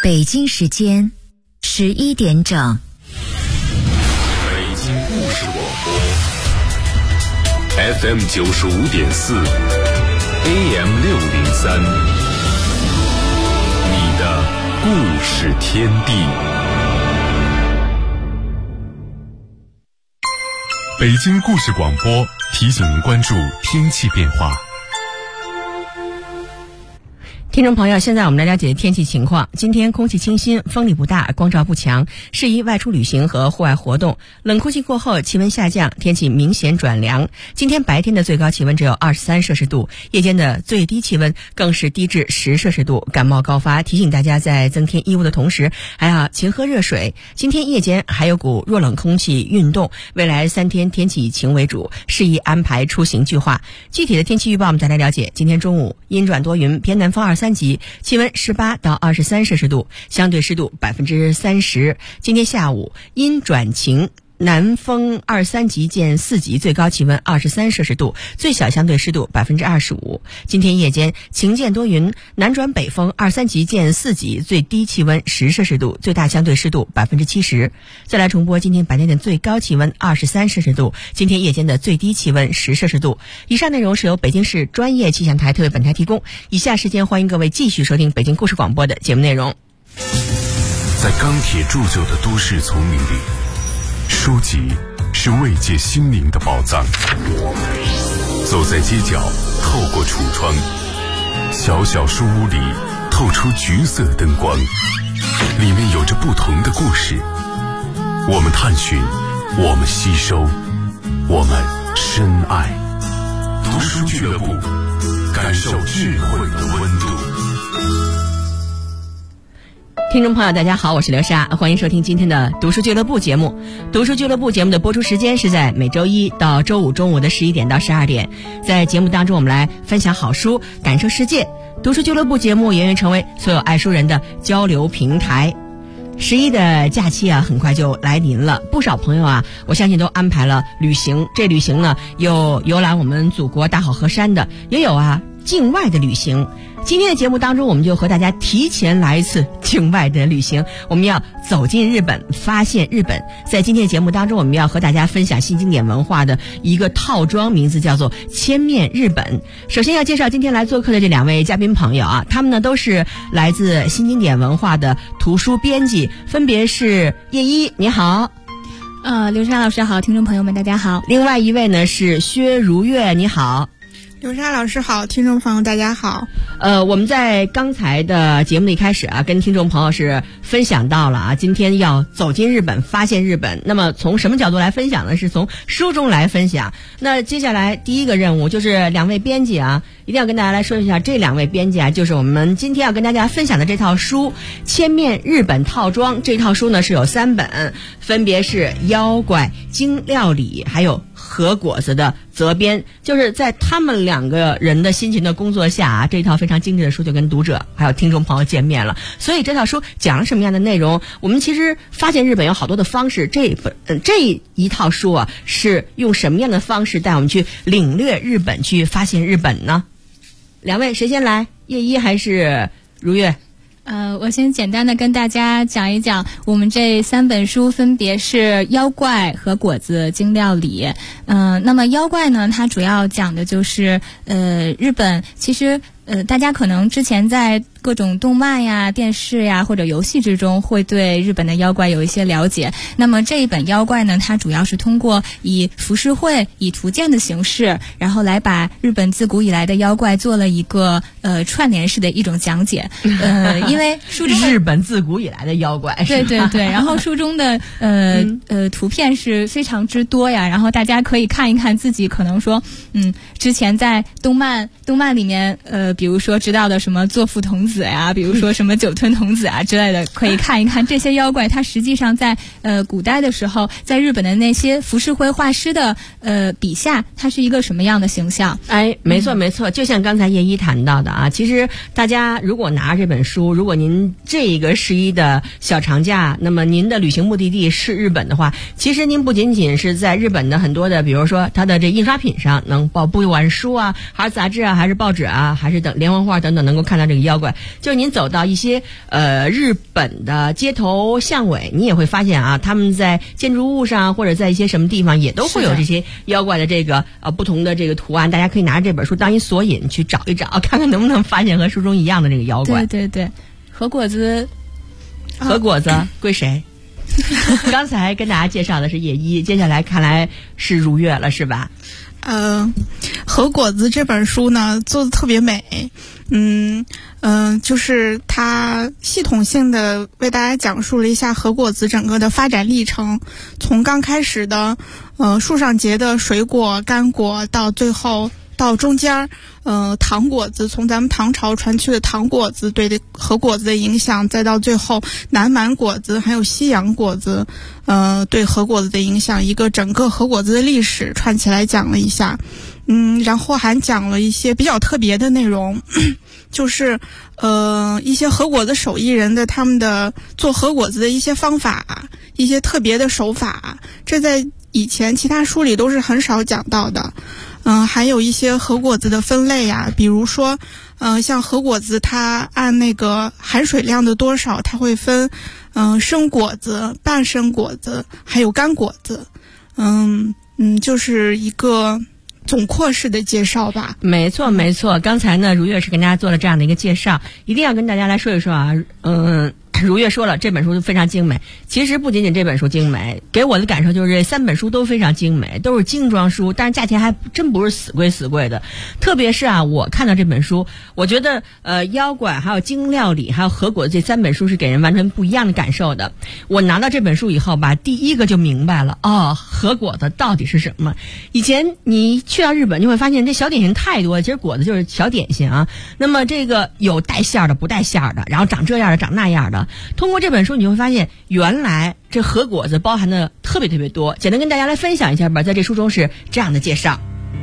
北京时间11点整。 北京故事广播 FM 95.4 AM 603，你的故事天地。北京故事广播提醒您关注天气变化。 听众朋友，现在我们来了解天气情况。今天空气清新，风力不大，光照不强，适宜外出旅行和户外活动。冷空气过后，气温下降，天气明显转凉。今天白天的最高气温只有23摄氏度，夜间的最低气温更是低至10摄氏度，感冒高发。提醒大家在增添衣物的同时，还要勤喝热水。今天夜间还有股弱冷空气运动，未来3天天气以晴为主，适宜安排出行计划。具体的天气预报我们再来了解。今天中午阴转多云，偏南风2-3级，气温18到23摄氏度，相对湿度30%。今天下午阴转晴，南风2-3级见4级，最高气温23摄氏度，最小相对湿度25%。今天夜间晴见多云，南转北风2-3级见4级，最低气温10摄氏度，最大相对湿度70%。再来重播今天白天的最高气温23摄氏度，今天夜间的最低气温10摄氏度。以上内容是由北京市专业气象台特为本台提供。以下时间欢迎各位继续收听北京故事广播的节目内容。 在钢铁铸就的都市丛林里，书籍是慰藉心灵的宝藏。走在街角，透过橱窗，小小书屋里透出橘色灯光，里面有着不同的故事。我们探寻，我们吸收，我们深爱。读书俱乐部，感受智慧的温度。 听众朋友大家好，我是刘莎，欢迎收听今天的读书俱乐部节目。读书俱乐部节目的播出时间是在每周一到周五中午的11点到12点。在节目当中我们来分享好书，感受世界。读书俱乐部节目也愿成为所有爱书人的交流平台。11的假期啊，很快就来临了，不少朋友啊，我相信都安排了旅行。这旅行呢，有游览我们祖国大好河山的，也有啊境外的旅行。今天的节目当中，我们就和大家提前来一次境外的旅行，我们要走进日本，发现日本。在今天的节目当中，我们要和大家分享新经典文化的一个套装，名字叫做千面日本。首先要介绍今天来做客的这2位嘉宾朋友啊，他们呢都是来自新经典文化的图书编辑，分别是叶一，你好。 刘莎老师好，听众朋友们大家好。 另外一位呢是薛如月，你好。 刘莎老师好，听众朋友大家好。 我们在刚才的节目的一开始啊，跟听众朋友是分享到了啊，今天要走进日本，发现日本。那么从什么角度来分享呢？是从书中来分享。那接下来第一个任务就是2位编辑啊，一定要跟大家来说一下，这2位编辑啊，就是我们今天要跟大家分享的这套书《千面日本套装》。这套书呢是有3本，分别是妖怪、京料理还有和果子的责编。就是在他们2个人的辛勤的工作下啊，这套非常精致的书就跟读者还有听众朋友见面了。所以这套书讲了什么样的内容？我们其实发现日本有好多的方式，这一套书啊是用什么样的方式带我们去领略日本，去发现日本呢？2位谁先来？叶一还是如月？ 我先简单的跟大家讲一讲，我们这3本书分别是妖怪、和果子、京料理。那么妖怪呢，它主要讲的就是日本其实大家可能之前在各种动漫呀、电视呀或者游戏之中会对日本的妖怪有一些了解。那么这一本妖怪呢，它主要是通过以浮世绘、以图鉴的形式，然后来把日本自古以来的妖怪做了一个串联式的一种讲解。因为书中日本自古以来的妖怪， 对对对，然后书中的图片是非常之多呀，然后大家可以看一看自己可能说之前在动漫里面比如说知道的什么作父童子呀，比如说什么酒吞童子啊之类的，可以看一看这些妖怪它实际上在古代的时候，在日本的那些浮世绘画师的笔下，它是一个什么样的形象。 哎，没错没错，就像刚才叶一谈到的啊，其实大家如果拿这本书，如果您这个11的小长假，那么您的旅行目的地是日本的话，其实您不仅仅是在日本的很多的比如说它的这印刷品上能不管书啊还是杂志啊还是报纸啊还是等连环画等等能够看到这个妖怪， 就是您走到一些日本的街头巷尾，你也会发现啊，他们在建筑物上或者在一些什么地方也都会有这些妖怪的这个不同的这个图案。大家可以拿着这本书当一索引去找一找，看看能不能发现和书中一样的这个妖怪。 对对对，和果子归谁？刚才跟大家介绍的是叶一，接下来看来是如月了，是吧？ 和果子这本书呢做的特别美，就是它系统性的为大家讲述了一下和果子整个的发展历程，从刚开始的树上结的水果干果，到最后到中间糖果子，从咱们唐朝传去的糖果子对和果子的影响，再到最后南蛮果子还有西洋果子对和果子的影响，一个整个和果子的历史串起来讲了一下。然后还讲了一些比较特别的内容，就是一些和果子手艺人的他们的做和果子的一些方法，一些特别的手法，这在以前其他书里都是很少讲到的。还有一些和果子的分类啊，比如说像和果子它按那个含水量的多少，它会分生果子、半生果子还有干果子。就是一个总括式的介绍吧。 没错没错，刚才呢如月是跟大家做了这样的一个介绍，一定要跟大家来说一说啊。如月说了，这本书非常精美。其实不仅仅这本书精美，给我的感受就是这3本书都非常精美，都是精装书，但是价钱还真不是死贵的。特别是啊，我看到这本书，我觉得妖怪还有精料理还有和果子这3本书是给人完全不一样的感受的。我拿到这本书以后吧，第一个就明白了和果子到底是什么。以前你去到日本就会发现这小点心太多了，其实果子就是小点心啊。那么这个有带馅的不带馅的，然后长这样的长那样的。通过这本书你会发现，原来这和果子包含的特别特别多。简单跟大家来分享一下吧，在这书中是这样的介绍。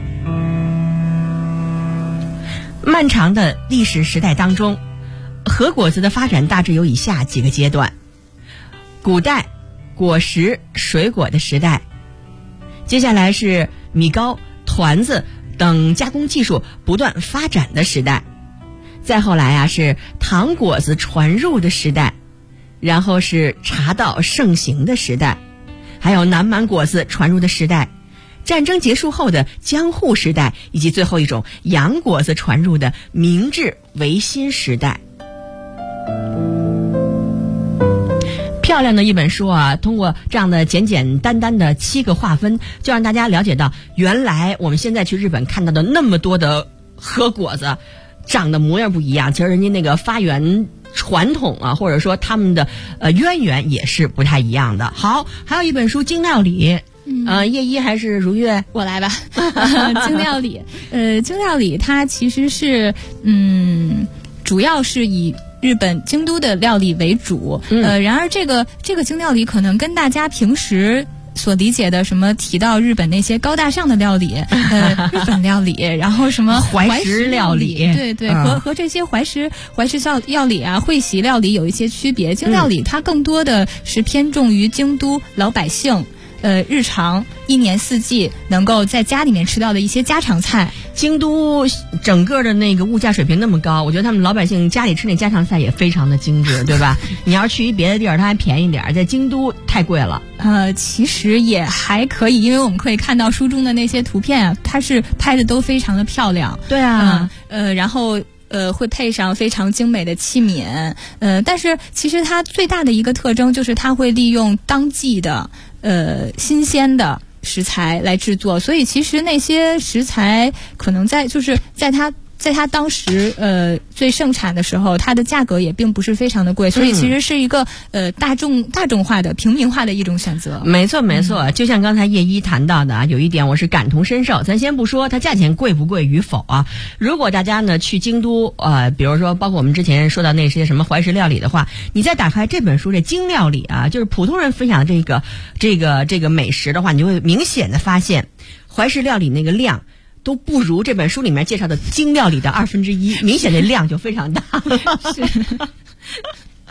漫长的历史时代当中，和果子的发展大致有以下几个阶段：古代果实水果的时代，接下来是米糕、团子等加工技术不断发展的时代，再后来啊是糖果子传入的时代，然后是茶道盛行的时代，还有南蛮果子传入的时代，战争结束后的江户时代，以及最后一种洋果子传入的明治维新时代。漂亮的一本书啊，通过这样的简简单单的7个划分，就让大家了解到，原来我们现在去日本看到的那么多的和果子长得模样不一样，其实人家那个发源传统啊，或者说他们的渊源也是不太一样的。好，还有一本书精料理，叶一还是如月？ 我来吧。精料理，精料理它其实是主要是以日本京都的料理为主，然而这个精料理可能跟大家平时所理解的什么提到日本那些高大上的料理，日本料理，然后什么怀石料理， 对，和这些怀石料理啊、会席料理有一些区别。精料理它更多的是偏重于京都老百姓日常1年4季能够在家里面吃到的一些家常菜。 京都整个的那个物价水平那么高，我觉得他们老百姓家里吃那家常菜也非常的精致，对吧？你要是去一别的地儿它还便宜点，在京都太贵了。 其实也还可以，因为我们可以看到书中的那些图片啊，它是拍的都非常的漂亮。 对啊， 然后会配上非常精美的器皿，但是其实它最大的一个特征就是它会利用当季的新鲜的食材来制作，所以其实那些食材可能在它当时最盛产的时候，它的价格也并不是非常的贵，所以其实是一个大众化的平民化的一种选择。 没错，就像刚才叶一谈到的啊，有一点我是感同身受。咱先不说它价钱贵不贵与否啊，如果大家呢去京都比如说包括我们之前说到那些什么怀石料理的话，你再打开这本书这精料理啊，就是普通人分享的这个美食的话，你就会明显的发现怀石料理那个量都不如这本书里面介绍的精料理的1/2，明显的量就非常大。 是。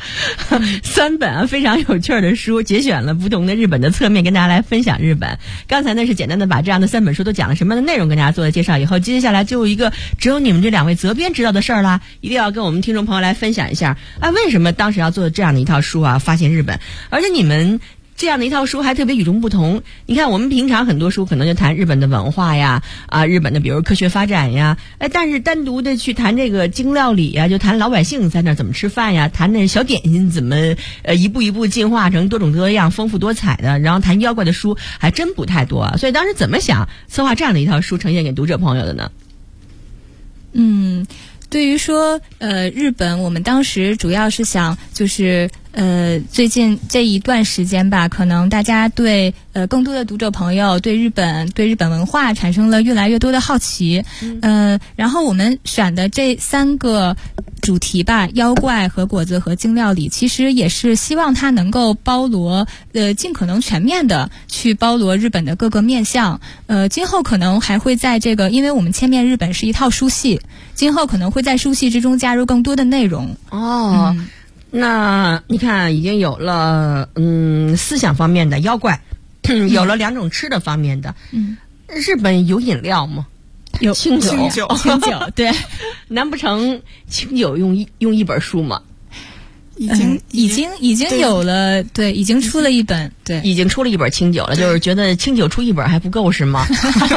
3本非常有趣的书，节选了不同的日本的侧面，跟大家来分享日本。刚才呢是简单的把这样的3本书都讲了什么样的内容跟大家做的介绍以后，接下来就有一个只有你们这2位责编知道的事儿啦，一定要跟我们听众朋友来分享一下为什么当时要做这样的一套书啊？发现日本，而且你们这样的一套书还特别与众不同。你看我们平常很多书可能就谈日本的文化呀，日本的比如科学发展呀，但是单独的去谈这个精料理呀，就谈老百姓在那怎么吃饭呀，谈那小点心怎么一步一步进化成多种多样丰富多彩的，然后谈妖怪的书还真不太多啊。所以当时怎么想策划这样的一套书呈现给读者朋友的呢？ 对于说日本，我们当时主要是想就是最近这一段时间吧，可能大家对更多的读者朋友对日本文化产生了越来越多的好奇。然后我们选的这3个主题吧，妖怪和果子和精料理，其实也是希望它能够包罗尽可能全面的去包罗日本的各个面向。今后可能还会在这个，因为我们千面日本是一套书系，今后可能会在书系之中加入更多的内容。 那你看已经有了思想方面的妖怪，有了2种吃的方面的。日本有饮料吗？ 有清酒， 对， 难不成清酒用一本书吗？ 已经有了，对，已经出了一本，对， 已经出了一本清酒了，就是觉得清酒出一本还不够是吗？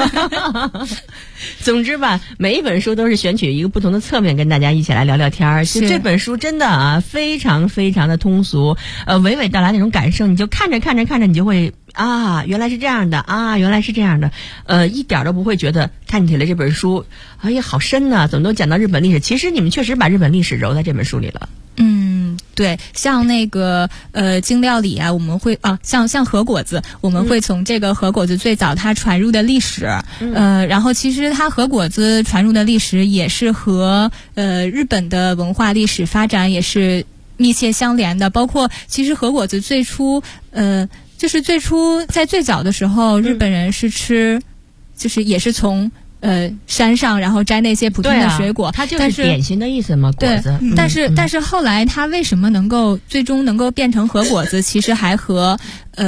总之吧，每一本书都是选取一个不同的侧面跟大家一起来聊聊天儿。这本书真的非常非常的通俗，娓娓道来那种感受，你就看着你就会原来是这样的原来是这样的，一点都不会觉得看起来这本书哎呀好深呢，怎么都讲到日本历史。其实你们确实把日本历史揉在这本书里了。 对，像那个精料理啊，我们会像和果子，我们会从这个和果子最早它传入的历史，然后其实它和果子传入的历史也是和日本的文化历史发展也是密切相连的。包括其实和果子最初就是最初在最早的时候，日本人是吃，就是也是从山上然后摘那些普通的水果， 它就是点心的意思嘛，果子。 但是后来它为什么最终能够变成和果子，其实还和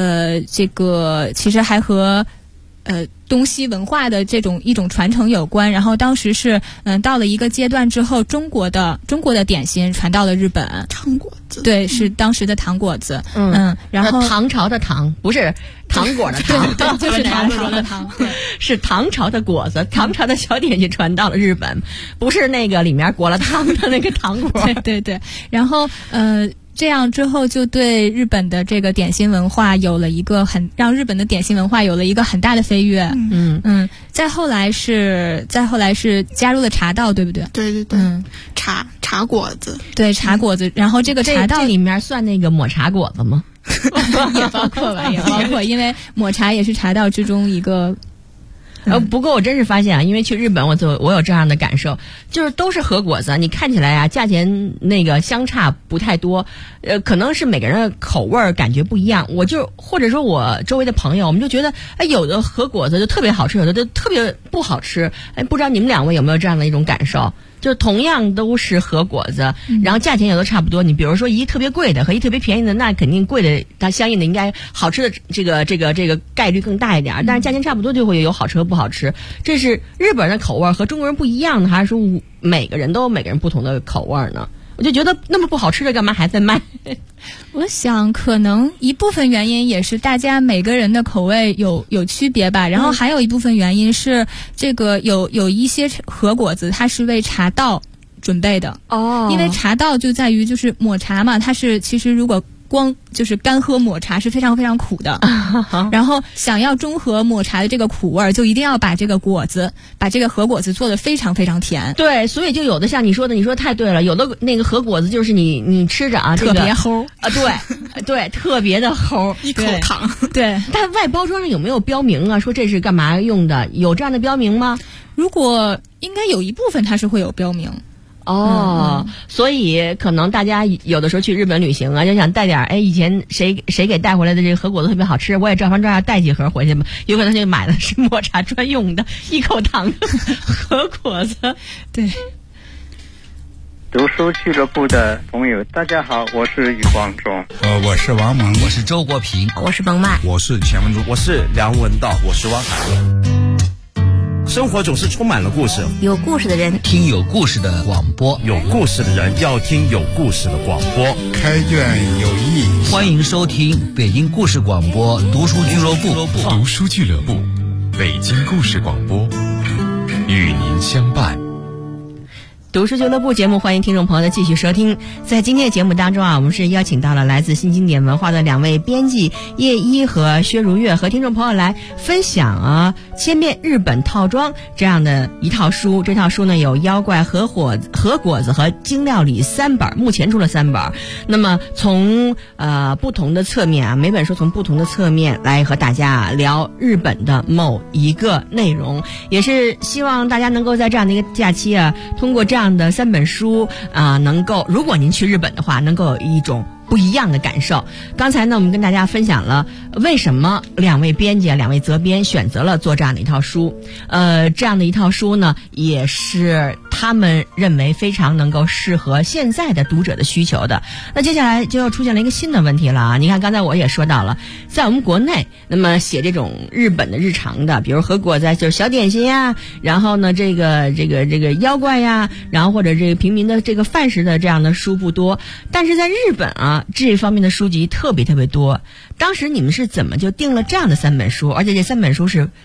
东西文化的一种传承有关。然后当时是到了一个阶段之后，中国的点心传到了日本， 糖果子， 对，是当时的糖果子。然后唐朝的糖不是糖果的糖， 对，就是唐朝的糖，对， 是唐朝的果子，唐朝的小点心传到了日本，不是那个里面裹了汤的那个糖果。 对，然后这样之后就对日本的这个点心文化让日本的点心文化有了一个很大的飞跃。再后来是加入了茶道，对不对？ 对，茶果子， 对，茶果子。然后这个茶道这里面算那个抹茶果子吗？ 也包括吧，也包括，因为抹茶也是茶道之中一个。 不过我真是发现因为去日本我有这样的感受，就是都是和果子，你看起来价钱那个相差不太多，可能是每个人的口味感觉不一样。或者说我周围的朋友，我们就觉得有的和果子就特别好吃，有的就特别不好吃。不知道你们2位有没有这样的一种感受？就同样都是和果子，然后价钱也都差不多。你比如说一特别贵的和一特别便宜的，那肯定贵的它相应的应该好吃的这个概率更大一点，但是价钱差不多就会有好吃和不好吃。这是日本人的口味和中国人不一样的，还是说每个人不同的口味呢？我就觉得那么不好吃的干嘛还在卖？ 我想可能一部分原因也是大家每个人的口味有区别吧，然后还有一部分原因是这个有一些和果子它是为茶道准备的。因为茶道就在于就是抹茶嘛，它是其实如果光就是干喝抹茶是非常非常苦的，然后想要中和抹茶的这个苦味，就一定要把这个和果子做得非常非常甜。 对，所以就有的像你说的，你说太对了，有的那个和果子就是你吃着特别齁对，特别的齁， 一口糖。 对， 但外包装上有没有标明啊？说这是干嘛用的？有这样的标明吗？ 如果应该有一部分它是会有标明。 所以可能大家有的时候去日本旅行就想带点以前谁给带回来的这个和果子特别好吃，我也照样带几盒回去嘛。有可能就买的是抹茶专用的一口糖的和果子。 对。 读书俱乐部的朋友，大家好，我是余光中。 我是王蒙， 我是周国平， 我是冯曼， 我是钱文珠， 我是梁文道，我是汪涵。生活总是充满了故事， 有故事的人听有故事的广播， 有故事的人要听有故事的广播。 开卷有益， 欢迎收听北京故事广播读书俱乐部。 读书俱乐部，北京故事广播，与您相伴。 读书俱乐部节目，欢迎听众朋友的继续收听。在今天的节目当中我们是邀请到了来自新经典文化的两位编辑叶一和薛如月，和听众朋友来分享千变日本套装这样的一套书。这套书呢有妖怪、和果子和京料理3本，目前出了3本。那么从不同的侧面每本书从不同的侧面来和大家聊日本的某一个内容，也是希望大家能够在这样的一个假期通过这样的3本书能够，如果您去日本的话，能够有一种不一样的感受。刚才呢我们跟大家分享了为什么2位编辑2位责编选择了做这样的一套书，这样的一套书呢也是他们认为非常能够适合现在的读者的需求的。那接下来就要出现了一个新的问题了你看刚才我也说到了，在我们国内那么写这种日本的日常的，比如和果子就是小点心呀，然后呢这个妖怪呀，然后或者这个平民的这个饭食的这样的书不多，但是在日本这方面的书籍特别多。当时你们是怎么就定了这样的3本书，而且这3本书是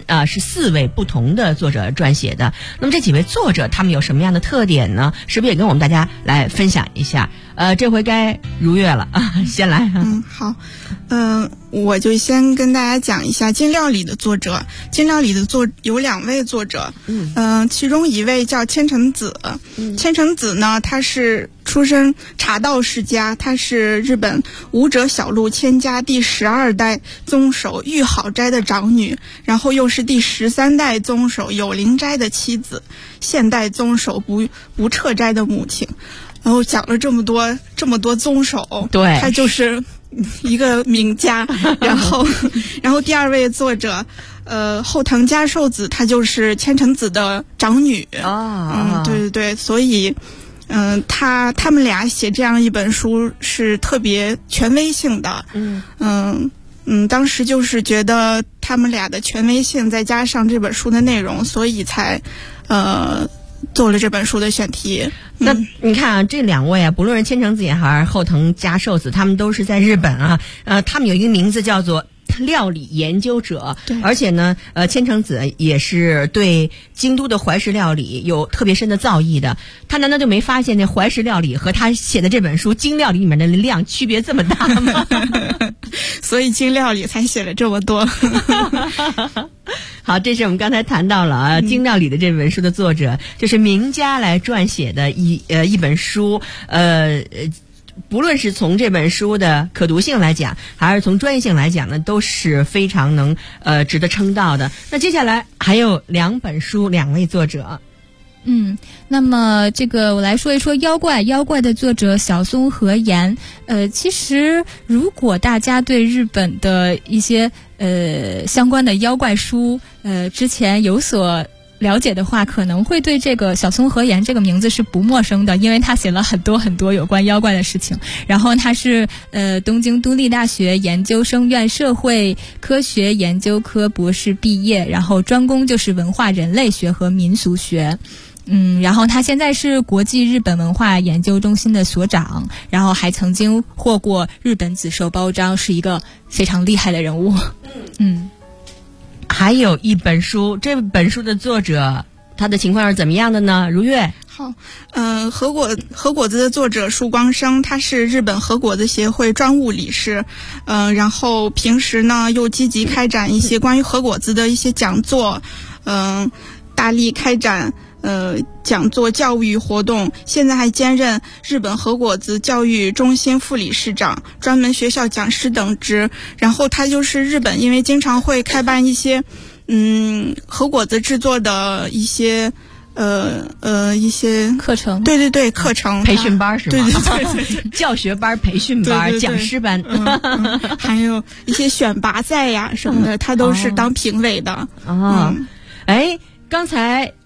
4位不同的作者撰写的？那么这几位作者他们有什么样的特点呢？是不是也跟我们大家来分享一下？这回该如月了先来。 好，我就先跟大家讲一下京料理的作者。京料理的有2位作者，其中一位叫千成子。千成子呢，他是出身茶道世家，他是日本武者小路千家第12代宗守玉好斋的长女，然后又是第13代宗守有灵斋的妻子，现代宗守不撤斋的母亲。然后讲了这么多宗守，对，他就是一个名家。然后第2位作者后藤佳寿子，她就是千成子的长女。对，所以他们俩写这样一本书是特别权威性的。当时就是觉得他们俩的权威性再加上这本书的内容，所以才做了这本书的选题。 那你看这2位不论是千成子也还是后藤佳寿子，他们都是在日本他们有一个名字叫做料理研究者，而且呢千成子也是对京都的怀石料理有特别深的造诣的。他难道就没发现那怀石料理和他写的这本书京料理里面的量区别这么大吗？ 所以京料理才写了这么多。 好，这是我们刚才谈到了京料理的这本书的作者，就是名家来撰写的一本书。不论是从这本书的可读性来讲，还是从专业性来讲呢，都是非常能值得称道的。那接下来还有2本书，2位作者。 那么这个我来说一说妖怪的作者小松和彦。其实如果大家对日本的一些相关的妖怪书之前有所了解的话，可能会对这个小松和彦这个名字是不陌生的，因为他写了很多有关妖怪的事情。然后他是东京都立大学研究生院社会科学研究科博士毕业，然后专攻就是文化人类学和民俗学。然后他现在是国际日本文化研究中心的所长，然后还曾经获过日本紫绶褒章，是一个非常厉害的人物。 还有一本书，这本书的作者他的情况是怎么样的呢？如月。 好，和果子的作者树光生，他是日本和果子协会专务理事，然后平时呢又积极开展一些关于和果子的一些讲座，大力开展讲座教育活动，现在还兼任日本和果子教育中心副理事长、专门学校讲师等职。然后他就是日本因为经常会开办一些和果子制作的一些一些课程， 对课程培训班是吗？ 对教学班、培训班、讲师班， 还有一些选拔赛呀什么的，他都是当评委的。 刚才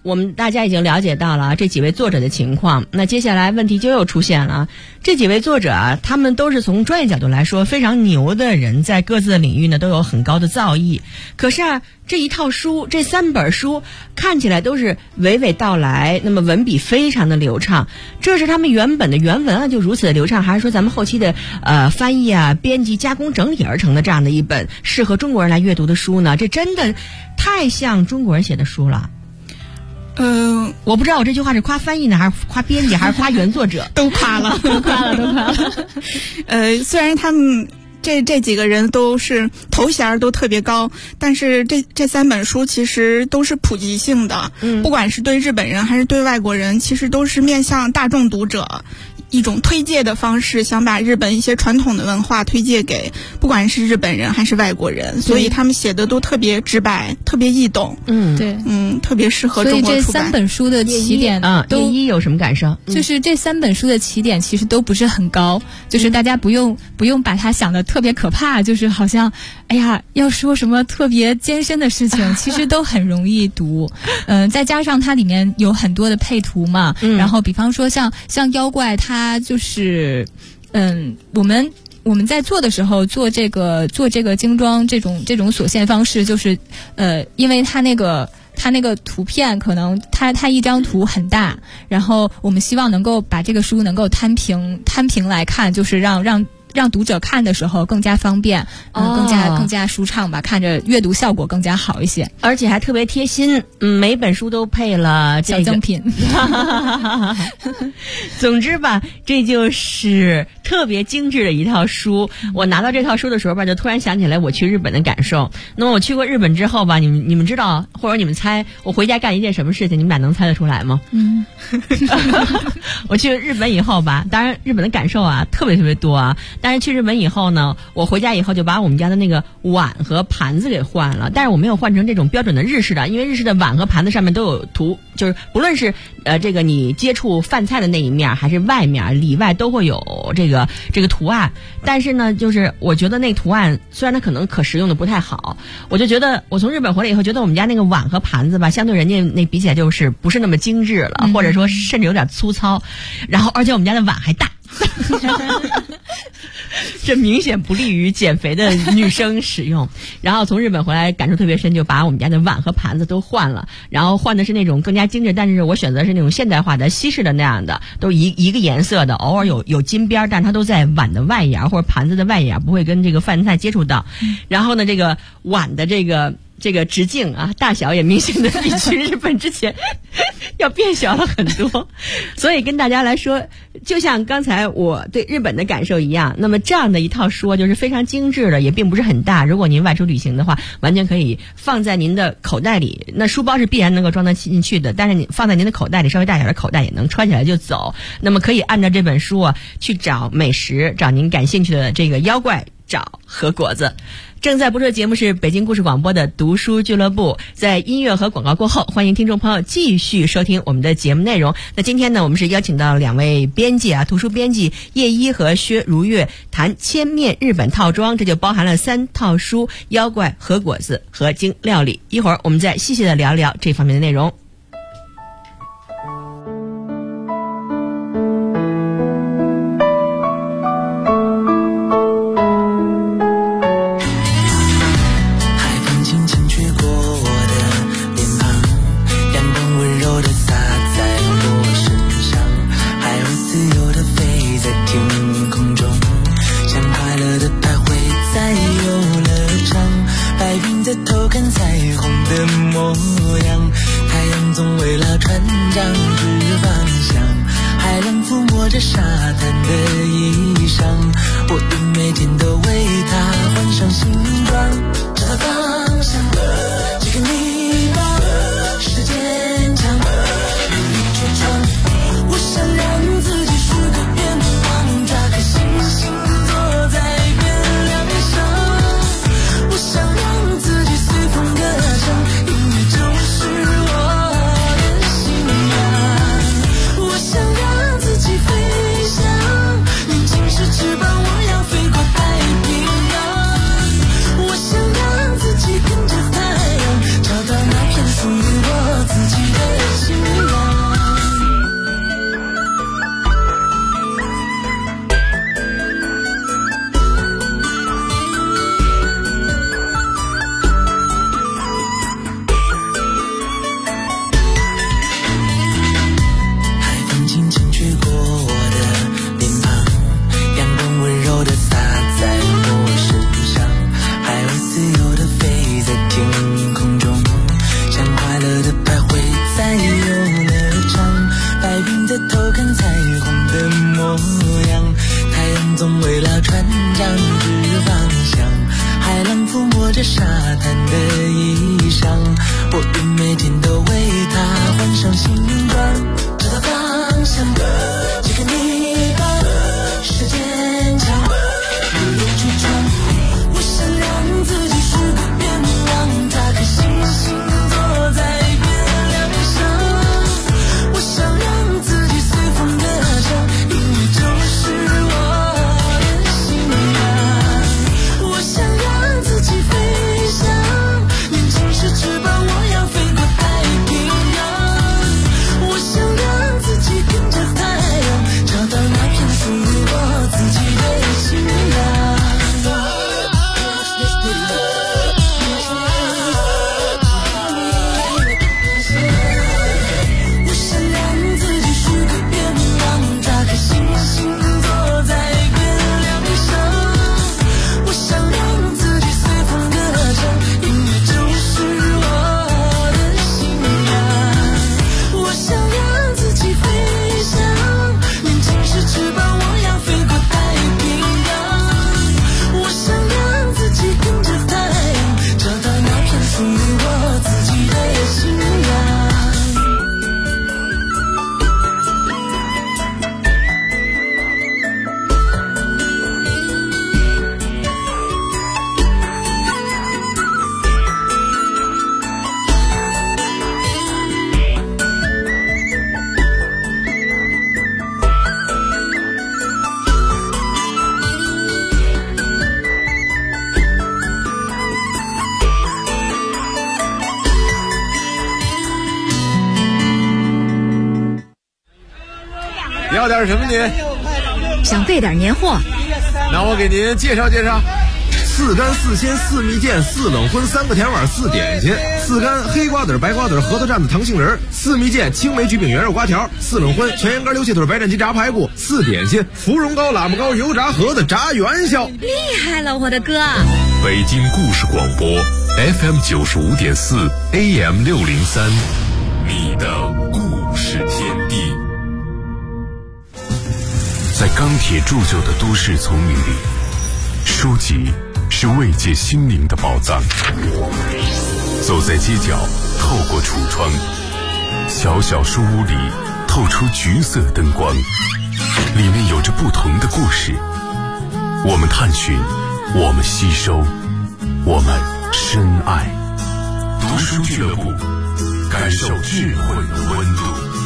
我们大家已经了解到了这几位作者的情况，那接下来问题就又出现了。这几位作者啊，他们都是从专业角度来说非常牛的人，在各自的领域呢都有很高的造诣。可是啊，这一套书，这3本书看起来都是娓娓道来，那么文笔非常的流畅。这是他们原本的原文啊就如此的流畅，还是说咱们后期的翻译啊、编辑、加工、整理而成的这样的一本适合中国人来阅读的书呢？这真的太像中国人写的书了。我不知道我这句话是夸翻译呢，还是夸编辑，还是夸原作者？ 都夸了， 都夸了。 虽然他们这几个人都是头衔都特别高，但是这3本书其实都是普及性的，不管是对日本人还是对外国人，其实都是面向大众读者。一种推介的方式，想把日本一些传统的文化推介给不管是日本人还是外国人，所以他们写的都特别直白，特别易懂。 对， 特别适合中国出版。 所以这3本书的起点都有什么感受？ 就是这3本书的起点其实都不是很高，就是大家不用把它想的特别可怕，就是好像哎呀要说什么特别艰深的事情，其实都很容易读。再加上它里面有很多的配图嘛，然后比方说像妖怪，它就是我们在做的时候做这个精装这种所现方式，就是因为它那个图片可能它一张图很大，然后我们希望能够把这个书能够摊平来看，就是让读者看的时候更加方便，更加舒畅吧，看着阅读效果更加好一些， 而且还特别贴心。每本书都配了这个小赠品。 总之吧，这就是特别精致的一套书。我拿到这套书的时候吧，就突然想起来我去日本的感受。那么我去过日本之后吧，你们知道或者你们猜我回家干一件什么事情？你们俩能猜得出来吗？我去日本以后吧，当然日本的感受啊特别特别多啊。但是去日本以后呢，我回家以后就把我们家的那个碗和盘子给换了，但是我没有换成这种标准的日式的，因为日式的碗和盘子上面都有图，就是不论是这个你接触饭菜的那一面还是外面里外都会有这个图案。但是呢，就是我觉得那图案虽然它可能可食用的不太好，我就觉得我从日本回来以后，觉得我们家那个碗和盘子吧，相对人家那比起来就是不是那么精致了，或者说甚至有点粗糙，然后而且我们家的碗还大。这明显不利于减肥的女生使用。然后从日本回来感受特别深，就把我们家的碗和盘子都换了，然后换的是那种更加精致，但是我选择是那种现代化的西式的那样的，都一个颜色的，偶尔有金边，但是它都在碗的外沿或者盘子的外沿，不会跟这个饭菜接触到。然后呢，这个碗的这个直径啊大小也明显的比去日本之前要变小了很多。所以跟大家来说，就像刚才我对日本的感受一样，那么这样的一套书就是非常精致的，也并不是很大，如果您外出旅行的话，完全可以放在您的口袋里，那书包是必然能够装得进去的，但是你放在您的口袋里，稍微大点的口袋也能揣起来就走。那么可以按照这本书啊去找美食，找您感兴趣的这个妖怪，找和果子。正在播出的节目是北京故事广播的读书俱乐部，在音乐和广告过后，欢迎听众朋友继续收听我们的节目内容。那今天呢，我们是邀请到2位编辑啊，图书编辑叶一和薛如月，谈千面日本套装，这就包含了3套书：妖怪、和果子和京料理。一会儿我们再细细的聊聊这方面的内容。 翅膀，我要飞过太平洋。我想让自己跟着太总为了船桨指方向，海浪抚摸着沙滩的衣裳，我用每天都为它换上新装，找到方向，这个你吧，是坚强，不用去闯。我想让自己是个愿望，扎颗星星坐在月亮上，我想让自己随风歌唱，因为就是我的信仰。我想让自己飞翔，年轻时翅膀我要飞过太平洋。我想让自己跟着太阳，找到那片属于我自己的信仰。我想让自己许个愿望，扎颗星星坐在月亮上，我想让自己随风歌唱，因为就是我的信仰。我想让自己飞翔，年轻时翅膀我要飞过太平洋。我想让自己跟着太阳，找到那片属于我自己的信仰。 要点什么您？ 想备点年货， 那我给您介绍介绍。4干4鲜4蜜饯4冷荤3个甜碗4点心，4干黑瓜子白瓜子核桃蘸子糖杏仁，4蜜饯青梅焗饼圆肉瓜条，4冷荤全羊肝溜蟹腿白斩鸡炸排骨，4点心芙蓉糕喇嘛糕油炸盒子炸元宵。 厉害了，我的哥！ 北京故事广播 FM 95.4 AM 603，你的故事天地。在钢铁铸就的都市丛林里，书籍是慰藉心灵的宝藏。走在街角，透过橱窗，小小书屋里透出橘色灯光，里面有着不同的故事。我们探寻，我们吸收，我们深爱。读书俱乐部，感受智慧的温度。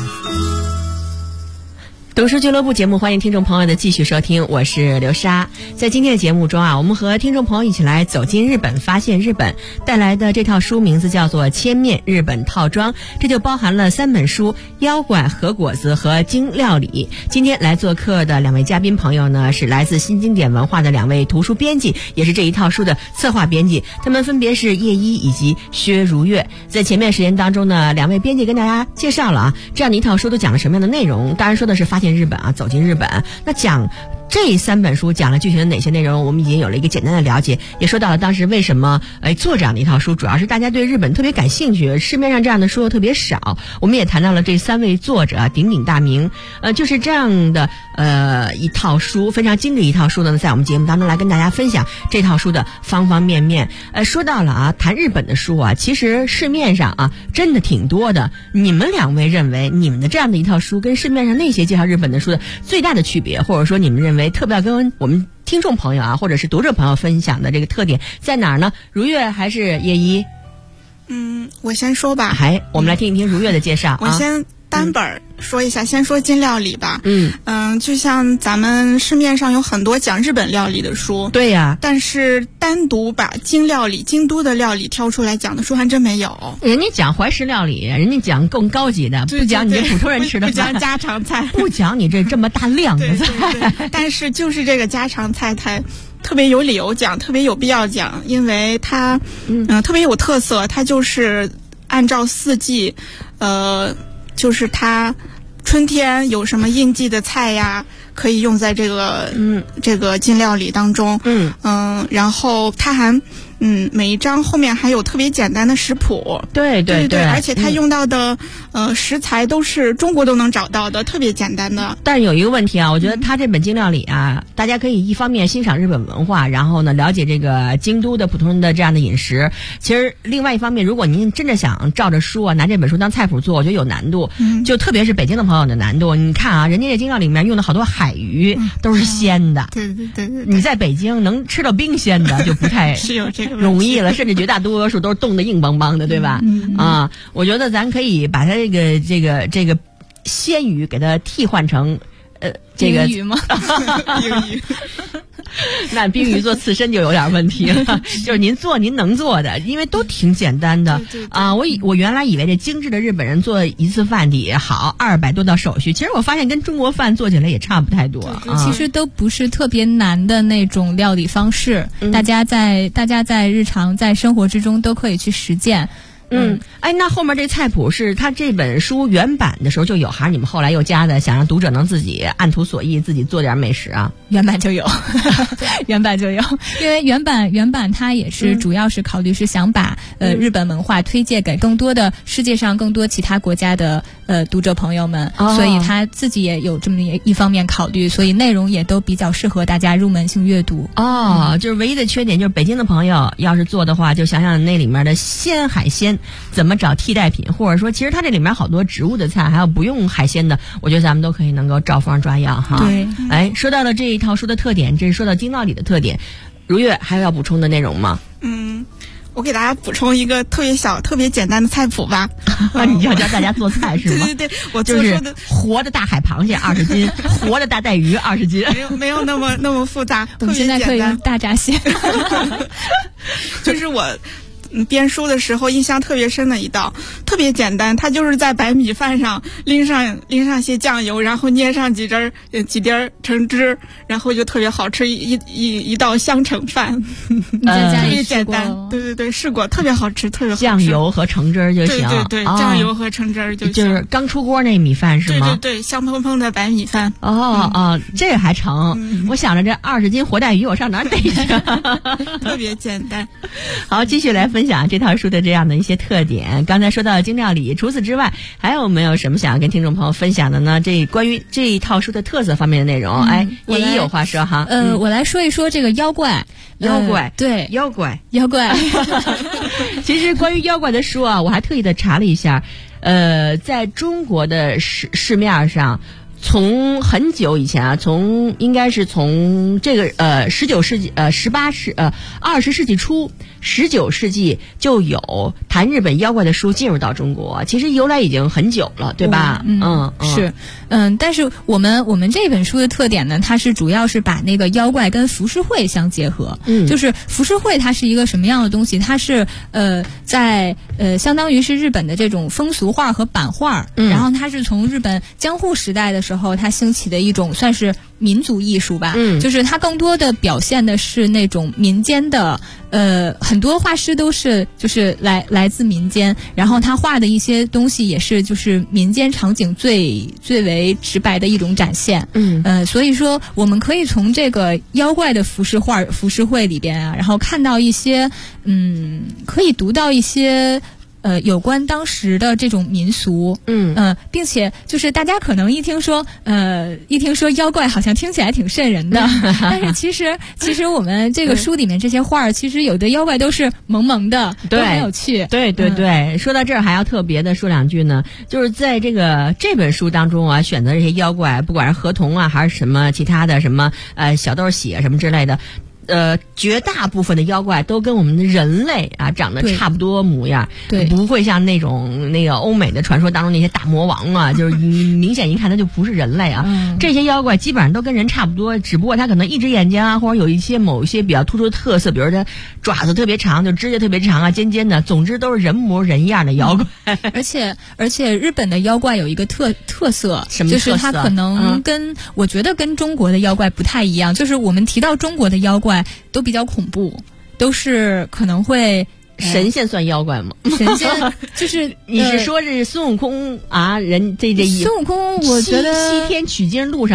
读书俱乐部节目，欢迎听众朋友的继续收听，我是刘莎。在今天的节目中啊，我们和听众朋友一起来走进日本，发现日本，带来的这套书名字叫做《千面日本套装》，这就包含了3本书：妖怪、和果子和京料理。今天来做客的2位嘉宾朋友呢，是来自新经典文化的2位图书编辑，也是这一套书的策划编辑，他们分别是叶一以及薛如月。在前面时间当中呢，2位编辑跟大家介绍了这样的一套书都讲了什么样的内容。当然说的是发现日本啊，走进日本。那讲这3本书讲了具体的哪些内容，我们已经有了一个简单的了解，也说到了当时为什么做这样的一套书，主要是大家对日本特别感兴趣，市面上这样的书特别少。我们也谈到了这3位作者鼎鼎大名，就是这样的一套书，非常精致一套书呢，在我们节目当中来跟大家分享这套书的方方面面。说到了啊，谈日本的书啊，其实市面上啊真的挺多的。你们2位认为你们的这样的一套书跟市面上那些介绍日本的书的最大的区别，或者说你们认为特别要跟我们听众朋友啊，或者是读者朋友分享的这个特点在哪儿呢？如月还是叶一？ 我先说吧。 我们来听一听如月的介绍。 我先单本说一下，先说京料理吧。就像咱们市面上有很多讲日本料理的书， 对呀， 但是单独把京料理、京都的料理挑出来讲的书还真没有。 人家讲怀石料理，人家讲更高级的，不讲你这普通人吃的饭， 不讲家常菜， 不讲你这么大量的菜。 对，但是就是这个家常菜特别有理由讲，特别有必要讲，因为它特别有特色，它就是按照四季，就是它春天有什么应季的菜呀，可以用在这个京料理当中。然后它还每一章后面还有特别简单的食谱。 对， 而且它用到的食材都是中国都能找到的，特别简单的。 但是有一个问题啊，我觉得它这本京料理啊，大家可以一方面欣赏日本文化，然后呢了解这个京都的普通人的这样的饮食。其实另外一方面，如果您真的想照着书啊拿这本书当菜谱做，我觉得有难度。就特别是北京的朋友的难度。你看啊，人家这京料里面用的好多海鱼都是鲜的。 对。 你在北京能吃到冰鲜的就不太是有这个容易了，甚至绝大多数都是冻得硬邦邦的，对吧？我觉得咱可以把它这个鲜鱼给它替换成这个冰鱼吗？ 冰鱼。 那冰鱼做刺身就有点问题了，就是您做您能做的，因为都挺简单的。我原来以为这精致的日本人做一次饭得好200多道手续，其实我发现跟中国饭做起来也差不太多。 其实都不是特别难的那种料理方式，大家在日常在生活之中都可以去实践。 那后面这菜谱是他这本书原版的时候就有，还是你们后来又加的，想让读者能自己按图索骥，自己做点美食啊？ 原版就有，原版就有，因为原版它也是主要是考虑是想把日本文化推荐给更多的世界上更多其他国家的读者朋友们，所以他自己也有这么一方面考虑，所以内容也都比较适合大家入门性阅读。 就是唯一的缺点就是北京的朋友要是做的话，就想想那里面的鲜海鲜怎么找替代品，或者说其实它这里面好多植物的菜还有不用海鲜的，我觉得咱们都可以能够照方抓样哈。 对， 说到了这一套书的特点，这是说到京料理的特点，如月还有要补充的内容吗？ 我给大家补充一个特别小、特别简单的菜谱吧。 你要教大家做菜是吗？ 对，我就是活的大海螃蟹20斤，活的大带鱼20斤， 没有那么复杂，特别现在可以用大闸蟹。 就是我编书的时候印象特别深的一道，特别简单，它就是在白米饭上淋上些酱油，然后捏上几碟橙汁，然后就特别好吃，一道香橙饭。 你在家里简单，对，试过，特别好吃，特别好吃。 酱油和橙汁就行。 对，酱油和橙汁就行。 就是刚出锅那米饭是吗？ 对，香喷喷的白米饭。 这还成。我想着这20斤活带鱼我上哪儿逮去？ 特别简单。 好，继续来分享这套书的这样的一些特点。刚才说到京料理，除此之外还有没有什么想要跟听众朋友分享的呢？关于这一套书的特色方面的内容，叶一有话说哈。 我来说一说这个妖怪。 对，妖怪。其实关于妖怪的书啊，我还特意的查了一下，在中国的市面上。从很久以前啊，应该是从这个19世纪20世纪初19世纪就有谈日本妖怪的书进入到中国，其实由来已经很久了，对吧？ 是，但是我们这本书的特点呢，它是主要是把那个妖怪跟浮世绘相结合。就是浮世绘它是一个什么样的东西？它是在相当于是日本的这种风俗画和版画，然后它是从日本江户时代的时候它兴起的一种算是民族艺术吧。就是它更多的表现的是那种民间的很多画师都是就是来自民间，然后他画的一些东西也是就是民间场景最为直白的一种展现。所以说我们可以从这个妖怪的浮世绘里边啊，然后看到一些可以读到一些有关当时的这种民俗，并且就是大家可能一听说妖怪，好像听起来挺瘆人的，但是其实我们这个书里面这些画，其实有的妖怪都是萌萌的，都很有趣。 对，说到这儿还要特别的说两句呢，就是在这本书当中啊，选择这些妖怪，不管是河童啊，还是什么其他的什么小豆血什么之类的。绝大部分的妖怪都跟我们的人类啊长得差不多模样，不会像那个欧美的传说当中那些大魔王啊，就是明显一看它就不是人类啊。这些妖怪基本上都跟人差不多，只不过它可能一只眼睛啊，或者有某一些比较突出的特色，比如它爪子特别长，就指甲特别长啊，尖尖的，总之都是人模人样的妖怪。 而且日本的妖怪有一个特色，就是它可能我觉得跟中国的妖怪不太一样，就是我们提到中国的妖怪都比较恐怖，都是可能会神仙算妖怪吗？ 神仙就是你是说这孙悟空啊？人这孙悟空，我觉得西天取经路上打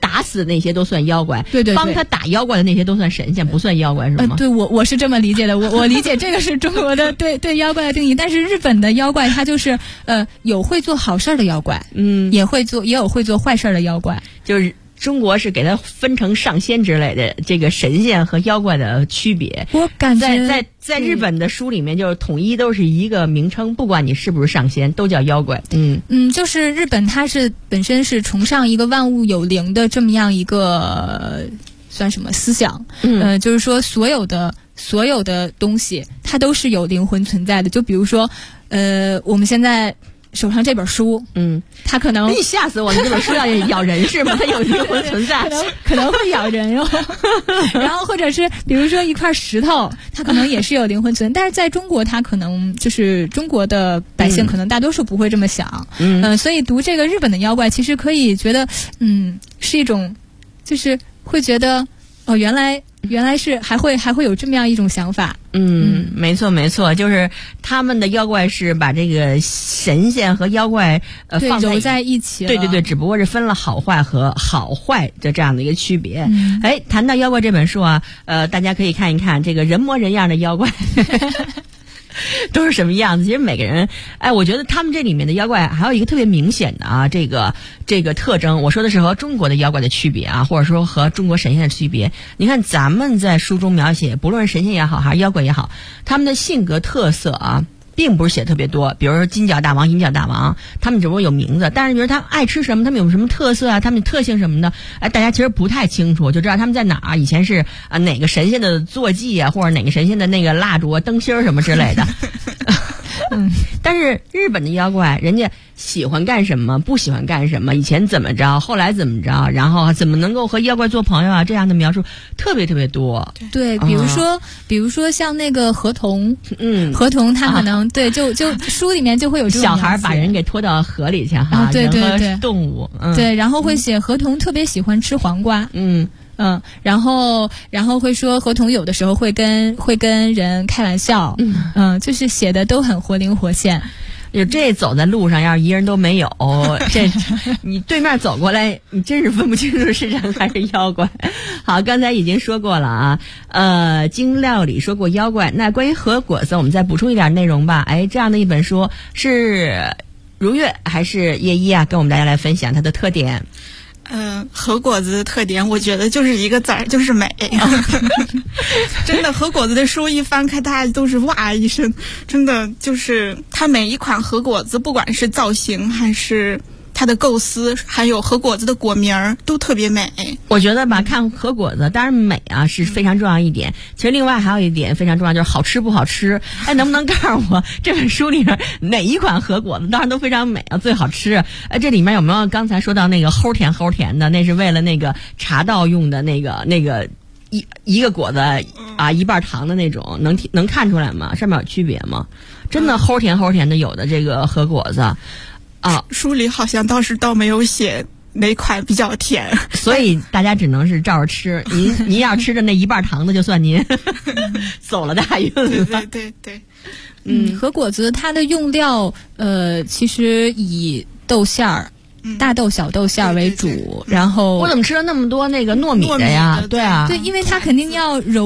打死那些都算妖怪， 对， 帮他打妖怪的那些都算神仙，不算妖怪是吗？ 对，我是这么理解的，我理解这个是中国的对妖怪的定义，但是日本的妖怪它就是有会做好事的妖怪，也有会做坏事的妖怪， 就是中国是给它分成上仙之类的这个神仙和妖怪的区别。 我感觉在日本的书里面，就是统一都是一个名称，不管你是不是上仙，都叫妖怪。 就是日本它是本身是崇尚一个万物有灵的这么样一个算什么思想，就是说所有的东西它都是有灵魂存在的。就比如说我们现在手上这本书，它可能你吓死我！你这本书要咬人是吗？它有灵魂存在， 可能会咬人哟。然后或者是比如说一块石头，它可能也是有灵魂存在，但是在中国，它可能就是中国的百姓可能大多数不会这么想。所以读这个日本的妖怪，其实可以觉得，是一种，就是会觉得哦，原来是还会有这么样一种想法。 没错，就是他们的妖怪是把这个神仙和妖怪放揉在一起了。 对，只不过是分了好坏和好坏的这样的一个区别。谈到妖怪这本书啊，大家可以看一看这个人模人样的妖怪。都是什么样子？其实每个人，我觉得他们这里面的妖怪还有一个特别明显的啊，这个特征。我说的是和中国的妖怪的区别啊，或者说和中国神仙的区别。你看咱们在书中描写，不论是神仙也好，还是妖怪也好，他们的性格特色啊，并不是写特别多。比如说金角大王、银角大王，他们只不过有名字，但是比如他们爱吃什么，他们有什么特色啊，他们的特性什么的，大家其实不太清楚，就知道他们在哪儿。以前是哪个神仙的坐骑啊，或者哪个神仙的那个蜡烛、灯芯什么之类的。但是日本的妖怪，人家喜欢干什么，不喜欢干什么，以前怎么着，后来怎么着，然后怎么能够和妖怪做朋友啊，这样的描述特别特别多。 对，比如说像那个河童，河童他可能对，就书里面就会有这种小孩把人给拖到河里去哈， 对， 人和动物， 对，然后会写河童特别喜欢吃黄瓜，然后会说河童有的时候会跟人开玩笑，就是写的都很活灵活现。 就这走在路上，要是一人都没有，这你对面走过来，你真是分不清楚是人还是妖怪。好，刚才已经说过了啊，京料理说过妖怪，那关于和果子，我们再补充一点内容吧。这样的一本书是如月还是叶一啊？跟我们大家来分享它的特点。 和果子的特点，我觉得就是一个字儿，就是美。真的，和果子的书一翻开，大家都是哇一声，真的就是它每一款和果子，不管是造型还是它的构思，还有和果子的果名儿，都特别美。 我觉得吧，看和果子，当然美啊是非常重要一点。其实另外还有一点非常重要，就是好吃不好吃。能不能告诉我这本书里面哪一款和果子当然都非常美啊，最好吃？这里面有没有刚才说到那个齁甜齁甜的？那是为了那个茶道用的那个一个果子啊一半糖的那种，能看出来吗？上面有区别吗？真的齁甜齁甜的有的这个和果子。 书里好像倒没有写哪款比较甜， 所以大家只能是照着吃。您要吃着那一半糖的，就算您走了大运了。 对。 和果子它的用料其实以豆馅儿。大豆小豆馅儿为主，然后我怎么吃了那么多那个糯米的呀？对啊， 对，因为它肯定要揉